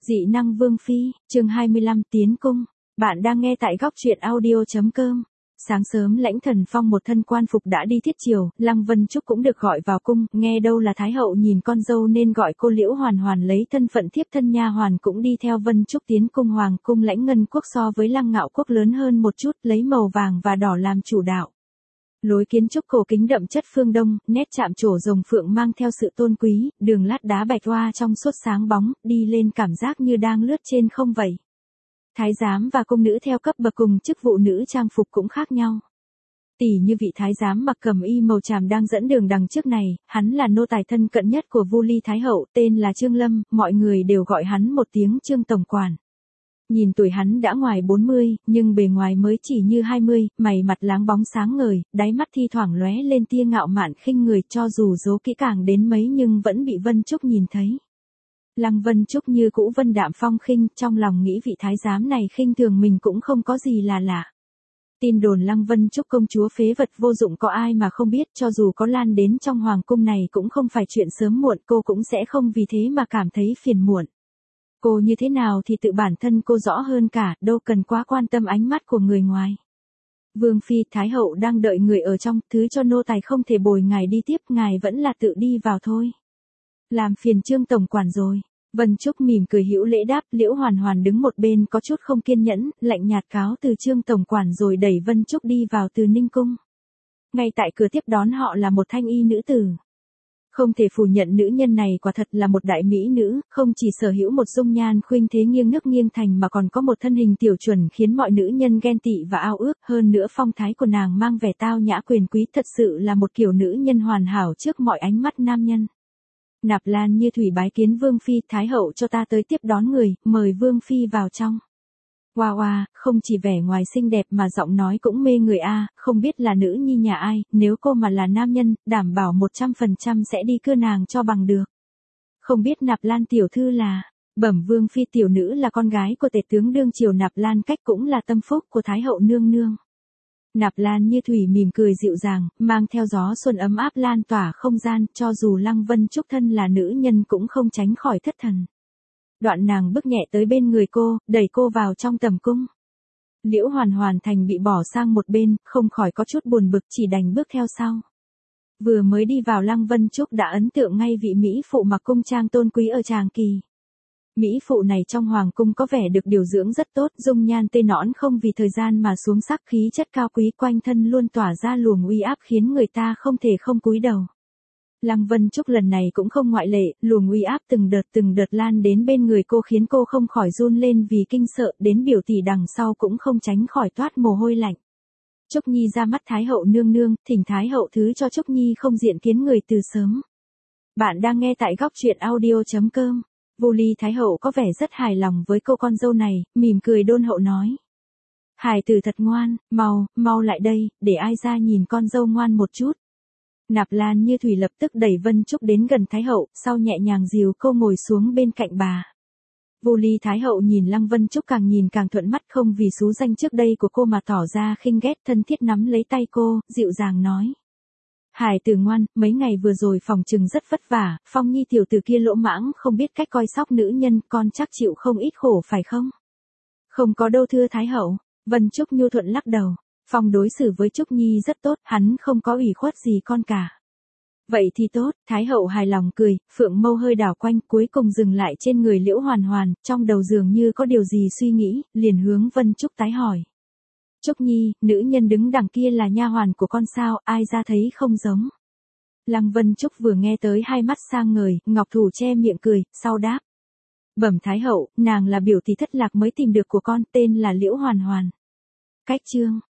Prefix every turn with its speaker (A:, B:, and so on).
A: Dị năng Vương Phi, chương 25 tiến cung. Bạn đang nghe tại góc truyện audio.com. Sáng sớm Lãnh Thần Phong một thân quan phục đã đi thiết triều, Lăng Vân Trúc cũng được gọi vào cung, nghe đâu là Thái hậu nhìn con dâu nên gọi cô Liễu Hoàn Hoàn lấy thân phận thiếp thân nha hoàn cũng đi theo Vân Trúc tiến cung. Hoàng cung Lãnh Ngân Quốc so với Lăng Ngạo Quốc lớn hơn một chút, lấy màu vàng và đỏ làm chủ đạo. Lối kiến trúc cổ kính đậm chất phương Đông, nét chạm trổ rồng phượng mang theo sự tôn quý, đường lát đá bạch hoa trong suốt sáng bóng, đi lên cảm giác như đang lướt trên không vậy. Thái giám và cung nữ theo cấp bậc cùng chức vụ nữ trang phục cũng khác nhau. Tỷ như vị thái giám mặc cẩm y màu tràm đang dẫn đường đằng trước này, hắn là nô tài thân cận nhất của Vu Ly Thái hậu, tên là Trương Lâm, mọi người đều gọi hắn một tiếng Trương tổng quản. Nhìn tuổi hắn đã ngoài 40, nhưng bề ngoài mới chỉ như 20, mày mặt láng bóng sáng ngời, đáy mắt thi thoảng lóe lên tia ngạo mạn khinh người, cho dù giấu kỹ càng đến mấy nhưng vẫn bị Vân Trúc nhìn thấy. Lăng Vân Trúc như cũ vân đạm phong khinh, trong lòng nghĩ vị thái giám này khinh thường mình cũng không có gì là lạ. Tin đồn Lăng Vân Trúc công chúa phế vật vô dụng có ai mà không biết, cho dù có lan đến trong hoàng cung này cũng không phải chuyện sớm muộn, cô cũng sẽ không vì thế mà cảm thấy phiền muộn. Cô như thế nào thì tự bản thân cô rõ hơn cả, đâu cần quá quan tâm ánh mắt của người ngoài. Vương Phi, Thái hậu đang đợi người ở trong, thứ cho nô tài không thể bồi ngài đi tiếp, ngài vẫn là tự đi vào thôi. Làm phiền Trương tổng quản rồi. Vân Trúc mỉm cười hữu lễ đáp. Liễu Hoàn Hoàn đứng một bên có chút không kiên nhẫn, lạnh nhạt cáo từ Trương tổng quản rồi đẩy Vân Trúc đi vào Từ Ninh cung. Ngay tại cửa tiếp đón họ là một thanh y nữ tử. Không thể phủ nhận nữ nhân này quả thật là một đại mỹ nữ, không chỉ sở hữu một dung nhan khuynh thế nghiêng nước nghiêng thành mà còn có một thân hình tiểu chuẩn khiến mọi nữ nhân ghen tị và ao ước, hơn nữa phong thái của nàng mang vẻ tao nhã quyền quý, thật sự là một kiểu nữ nhân hoàn hảo trước mọi ánh mắt nam nhân. Nạp Lan Như Thủy bái kiến Vương Phi, Thái hậu cho ta tới tiếp đón người, mời Vương Phi vào trong. Wow, không chỉ vẻ ngoài xinh đẹp mà giọng nói cũng mê người a, không biết là nữ nhi nhà ai, nếu cô mà là nam nhân, đảm bảo 100% sẽ đi cưa nàng cho bằng được. Không biết Nạp Lan tiểu thư là, bẩm Vương Phi, tiểu nữ là con gái của tể tướng đương triều Nạp Lan Cách, cũng là tâm phúc của Thái hậu nương nương. Nạp Lan Như Thủy mỉm cười dịu dàng, mang theo gió xuân ấm áp lan tỏa không gian, cho dù Lăng Vân Trúc thân là nữ nhân cũng không tránh khỏi thất thần. Đoạn nàng bước nhẹ tới bên người cô, đẩy cô vào trong tầm cung. Liễu Hoàn Hoàn thành bị bỏ sang một bên, không khỏi có chút buồn bực, chỉ đành bước theo sau. Vừa mới đi vào Lăng Vân Trúc đã ấn tượng ngay vị mỹ phụ mặc cung trang tôn quý ở Tràng Kỳ. Mỹ phụ này trong hoàng cung có vẻ được điều dưỡng rất tốt, dung nhan tê nõn không vì thời gian mà xuống sắc, khí chất cao quý quanh thân luôn tỏa ra luồng uy áp khiến người ta không thể không cúi đầu. Lăng Vân Trúc lần này cũng không ngoại lệ, luồng uy áp từng đợt lan đến bên người cô khiến cô không khỏi run lên vì kinh sợ, đến biểu tỷ đằng sau cũng không tránh khỏi toát mồ hôi lạnh. Trúc Nhi ra mắt Thái hậu nương nương, thỉnh Thái hậu thứ cho Trúc Nhi không diện kiến người từ sớm. Bạn đang nghe tại góc truyện audio.com. Vu Ly Thái hậu có vẻ rất hài lòng với cô con dâu này, mỉm cười đôn hậu nói. Hài tử thật ngoan, mau lại đây, để ai ra nhìn con dâu ngoan một chút. Nạp Lan Như Thủy lập tức đẩy Vân Trúc đến gần Thái hậu, sau nhẹ nhàng dìu cô ngồi xuống bên cạnh bà. Vu Ly Thái hậu nhìn Lăng Vân Trúc càng nhìn càng thuận mắt, không vì xú danh trước đây của cô mà tỏ ra khinh ghét, thân thiết nắm lấy tay cô, dịu dàng nói. Hải tử ngoan, mấy ngày vừa rồi phòng trừng rất vất vả, Phong Nhi tiểu tử kia lỗ mãng không biết cách coi sóc nữ nhân, con chắc chịu không ít khổ phải không? Không có đâu thưa Thái hậu. Vân Trúc nhu thuận lắc đầu. Phong đối xử với Trúc Nhi rất tốt, hắn không có ủy khuất gì con cả. Vậy thì tốt, Thái hậu hài lòng cười, phượng mâu hơi đảo quanh, cuối cùng dừng lại trên người Liễu Hoàn Hoàn, trong đầu dường như có điều gì suy nghĩ, liền hướng Vân Trúc tái hỏi. Trúc Nhi, nữ nhân đứng đằng kia là nha hoàn của con sao, ai ra thấy không giống. Lăng Vân Trúc vừa nghe tới hai mắt sang ngời, ngọc thủ che miệng cười, sau đáp. Bẩm Thái hậu, nàng là biểu tỷ thất lạc mới tìm được của con, tên là Liễu Hoàn Hoàn. Cách chương.